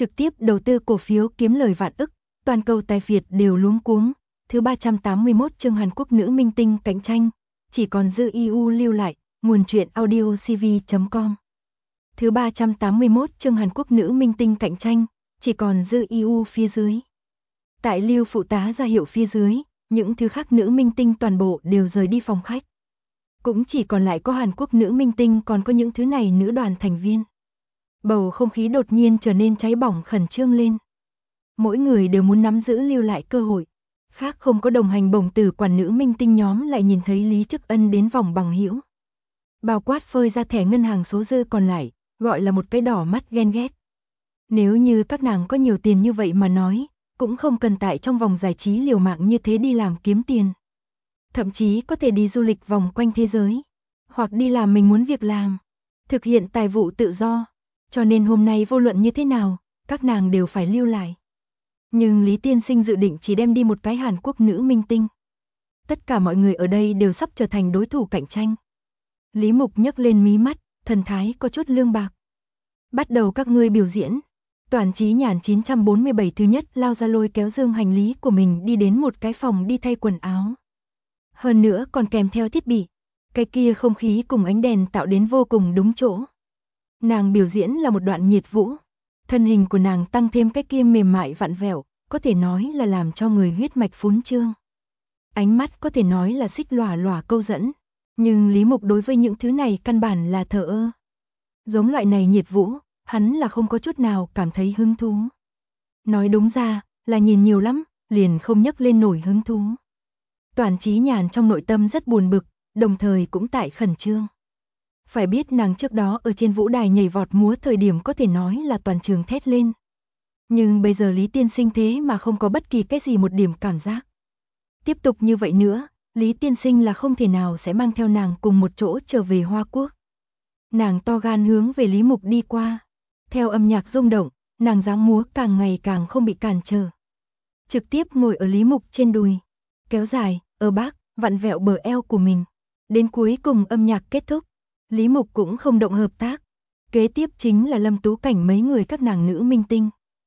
trực tiếp đầu tư cổ phiếu kiếm lời vạn ức, toàn cầu tài Việt đều luống cuống. Thứ 381 chương Hàn Quốc nữ minh tinh cạnh tranh, chỉ còn dư IU lưu lại, nguồn truyện audio cv.com. Thứ 381 chương Hàn Quốc nữ minh tinh cạnh tranh, chỉ còn dư IU phía dưới. Tại Lưu phụ tá ra hiệu phía dưới, những thứ khác nữ minh tinh toàn bộ đều rời đi phòng khách. Cũng chỉ còn lại có Hàn Quốc nữ minh tinh còn có những thứ này nữ đoàn thành viên. Bầu không khí đột nhiên trở nên cháy bỏng khẩn trương lên. Mỗi người đều muốn nắm giữ lưu lại cơ hội. Khác không có đồng hành bổng tử quản nữ minh tinh nhóm lại nhìn thấy Lý Chức Ân đến vòng bằng hữu. Bao quát phơi ra thẻ ngân hàng số dư còn lại, gọi là một cái đỏ mắt ghen ghét. Nếu như các nàng có nhiều tiền như vậy mà nói, cũng không cần tại trong vòng giải trí liều mạng như thế đi làm kiếm tiền. Thậm chí có thể đi du lịch vòng quanh thế giới, hoặc đi làm mình muốn việc làm, thực hiện tài vụ tự do. Cho nên hôm nay vô luận như thế nào, các nàng đều phải lưu lại. Nhưng Lý Tiên Sinh dự định chỉ đem đi một cái Hàn Quốc nữ minh tinh. Tất cả mọi người ở đây đều sắp trở thành đối thủ cạnh tranh. Lý Mục nhấc lên mí mắt, thần thái có chút lương bạc. Bắt đầu các ngươi biểu diễn. Toàn Chí Nhàn 947 thứ nhất lao ra lôi kéo dương hành lý của mình đi đến một cái phòng đi thay quần áo. Hơn nữa còn kèm theo thiết bị. Cái kia không khí cùng ánh đèn tạo đến vô cùng đúng chỗ. Nàng biểu diễn là một đoạn nhiệt vũ. Thân hình của nàng tăng thêm cái kia mềm mại vặn vẹo, có thể nói là làm cho người huyết mạch phún trương. Ánh mắt có thể nói là xích lòa lòa câu dẫn. Nhưng Lý Mục đối với những thứ này căn bản là thờ ơ. Giống loại này nhiệt vũ, hắn là không có chút nào cảm thấy hứng thú. Nói đúng ra, là nhìn nhiều lắm, liền không nhấc lên nổi hứng thú. Toàn Chí Nhàn trong nội tâm rất buồn bực, đồng thời cũng tại khẩn trương. Phải biết nàng trước đó ở trên vũ đài nhảy vọt múa thời điểm có thể nói là toàn trường thét lên. Nhưng bây giờ Lý Tiên Sinh thế mà không có bất kỳ cái gì một điểm cảm giác. Tiếp tục như vậy nữa, Lý Tiên Sinh là không thể nào sẽ mang theo nàng cùng một chỗ trở về Hoa Quốc. Nàng to gan hướng về Lý Mục đi qua. Theo âm nhạc rung động, nàng dáng múa càng ngày càng không bị cản trở. Trực tiếp ngồi ở Lý Mục trên đùi, kéo dài, ở bác, vặn vẹo bờ eo của mình. Đến cuối cùng âm nhạc kết thúc, Lý Mục cũng không động hợp tác. Kế tiếp chính là Lâm Tú Cảnh mấy người các nàng nữ minh tinh.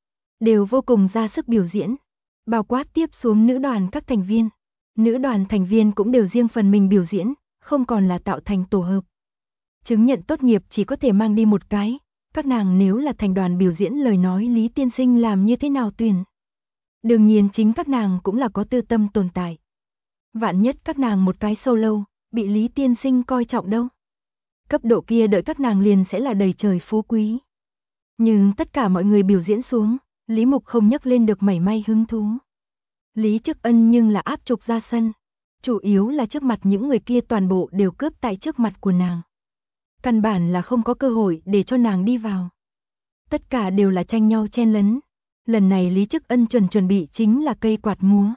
Đều vô cùng ra sức biểu diễn. Bao quát tiếp xuống nữ đoàn các thành viên. Nữ đoàn thành viên cũng đều riêng phần mình biểu diễn, không còn là tạo thành tổ hợp. Chứng nhận tốt nghiệp chỉ có thể mang đi một cái. Các nàng nếu là thành đoàn biểu diễn lời nói Lý Tiên Sinh làm như thế nào tuyển. Đương nhiên chính các nàng cũng là có tư tâm tồn tại. Vạn nhất các nàng một cái solo, bị Lý Tiên Sinh coi trọng đâu. Cấp độ kia đợi các nàng liền sẽ là đầy trời phú quý. Nhưng tất cả mọi người biểu diễn xuống, Lý Mục không nhấc lên được mảy may hứng thú. Lý Chức Ân nhưng là áp trục ra sân. Chủ yếu là trước mặt những người kia toàn bộ đều cướp tại trước mặt của nàng. Căn bản là không có cơ hội để cho nàng đi vào. Tất cả đều là tranh nhau chen lấn. Lần này Lý Chức Ân chuẩn bị chính là cây quạt múa.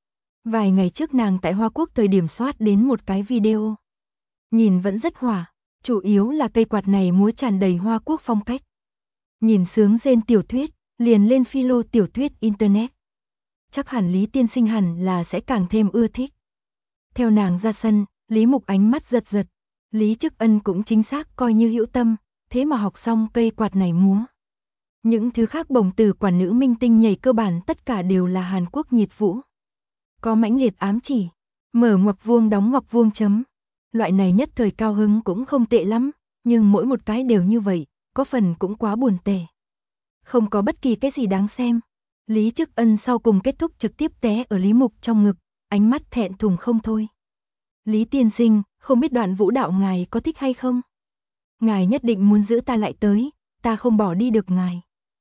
Vài ngày trước nàng tại Hoa Quốc thời điểm soát đến một cái video. Nhìn vẫn rất hỏa, chủ yếu là cây quạt này múa tràn đầy Hoa Quốc phong cách. Nhìn sướng rên tiểu thuyết, liền lên philo tiểu thuyết internet. Chắc hẳn Lý Tiên Sinh hẳn là sẽ càng thêm ưa thích. Theo nàng ra sân, Lý Mục ánh mắt giật giật. Lý Chức Ân cũng chính xác coi như hữu tâm, thế mà học xong cây quạt này múa. Những thứ khác bổng tử quản nữ minh tinh nhảy cơ bản tất cả đều là Hàn Quốc nhiệt vũ. Có mãnh liệt ám chỉ, mở ngoặc vuông đóng ngoặc vuông chấm. Loại này nhất thời cao hứng cũng không tệ lắm, nhưng mỗi một cái đều như vậy, có phần cũng quá buồn tẻ. Không có bất kỳ cái gì đáng xem. Lý Chức Ân sau cùng kết thúc trực tiếp té ở Lý Mục trong ngực, ánh mắt thẹn thùng không thôi. Lý Tiên Sinh, không biết đoạn vũ đạo ngài có thích hay không? Ngài nhất định muốn giữ ta lại tới, ta không bỏ đi được ngài.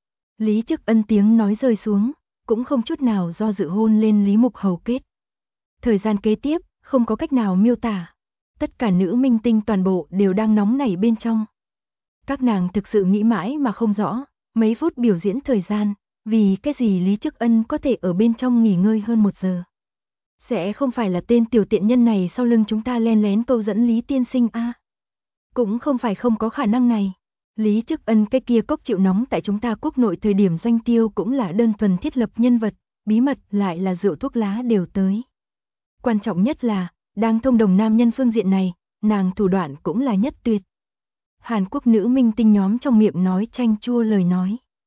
Lý Chức Ân tiếng nói rơi xuống, cũng không chút nào do dự hôn lên Lý Mục hầu kết. Thời gian kế tiếp, không có cách nào miêu tả. Tất cả nữ minh tinh toàn bộ đều đang nóng nảy bên trong. Các nàng thực sự nghĩ mãi mà không rõ, mấy phút biểu diễn thời gian, vì cái gì Lý Chức Ân có thể ở bên trong nghỉ ngơi hơn 1 giờ. Sẽ không phải là tên tiểu tiện nhân này sau lưng chúng ta len lén câu dẫn Lý Tiên Sinh a? Cũng không phải không có khả năng này. Lý Chức Ân cái kia cốc chịu nóng tại chúng ta quốc nội thời điểm doanh tiêu cũng là đơn thuần thiết lập nhân vật, bí mật lại là rượu thuốc lá đều tới. Quan trọng nhất là, đang thông đồng nam nhân phương diện này, nàng thủ đoạn cũng là nhất tuyệt. Hàn Quốc nữ minh tinh nhóm trong miệng nói chanh chua lời nói.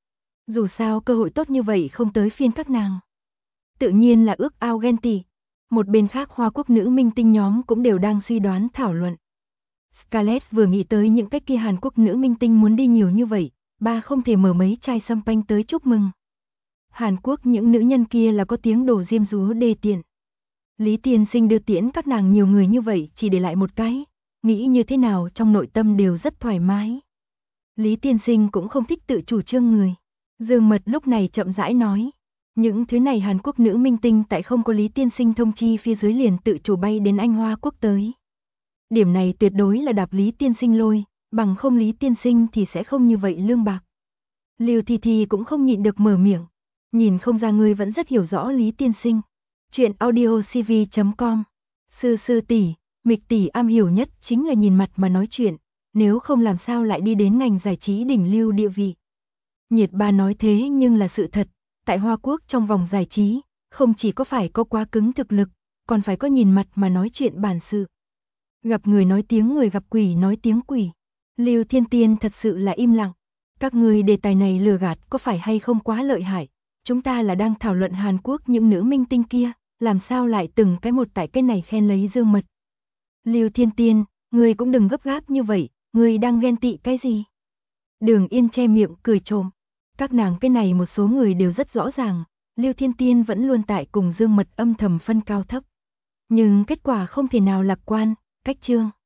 Dù sao cơ hội tốt như vậy không tới phiên các nàng. Tự nhiên là ước ao ghen tị. Một bên khác Hoa Quốc nữ minh tinh nhóm cũng đều đang suy đoán thảo luận. Scarlett vừa nghĩ tới những cái kia Hàn Quốc nữ minh tinh muốn đi nhiều như vậy, bà không thể mở mấy chai champagne tới chúc mừng. Hàn Quốc những nữ nhân kia là có tiếng đổ diêm dúa đê tiện. Lý Tiên Sinh đưa tiễn các nàng nhiều người như vậy chỉ để lại một cái, nghĩ như thế nào trong nội tâm đều rất thoải mái. Lý Tiên Sinh cũng không thích tự chủ trương người. Dương Mật lúc này chậm rãi nói. Những thứ này Hàn Quốc nữ minh tinh tại không có Lý Tiên Sinh thông chi phía dưới liền tự chủ bay đến Anh Hoa Quốc tới. Điểm này tuyệt đối là đạp Lý Tiên Sinh lôi, bằng không Lý Tiên Sinh thì sẽ không như vậy lương bạc. Lưu Thi Thi cũng không nhịn được mở miệng. Nhìn không ra ngươi vẫn rất hiểu rõ Lý Tiên Sinh. Chuyện audiocv.com. Sư tỷ, Mịch tỷ am hiểu nhất chính là nhìn mặt mà nói chuyện, nếu không làm sao lại đi đến ngành giải trí đỉnh lưu địa vị. Nhiệt Ba nói thế nhưng là sự thật, tại Hoa Quốc trong vòng giải trí, không chỉ có phải có quá cứng thực lực, còn phải có nhìn mặt mà nói chuyện bản sự. Gặp người nói tiếng người, gặp quỷ nói tiếng quỷ. Lưu Thiên Tiên thật sự là im lặng. Các người đề tài này lừa gạt có phải hay không quá lợi hại? Chúng ta là đang thảo luận Hàn Quốc những nữ minh tinh kia, làm sao lại từng cái một tại cái này khen lấy Dương Mật. Lưu Thiên Tiên, ngươi cũng đừng gấp gáp như vậy, ngươi đang ghen tị cái gì? Đường Yên che miệng cười trộm. Các nàng cái này một số người đều rất rõ ràng, Lưu Thiên Tiên vẫn luôn tại cùng Dương Mật âm thầm phân cao thấp. Nhưng kết quả không thể nào lạc quan, cách chương.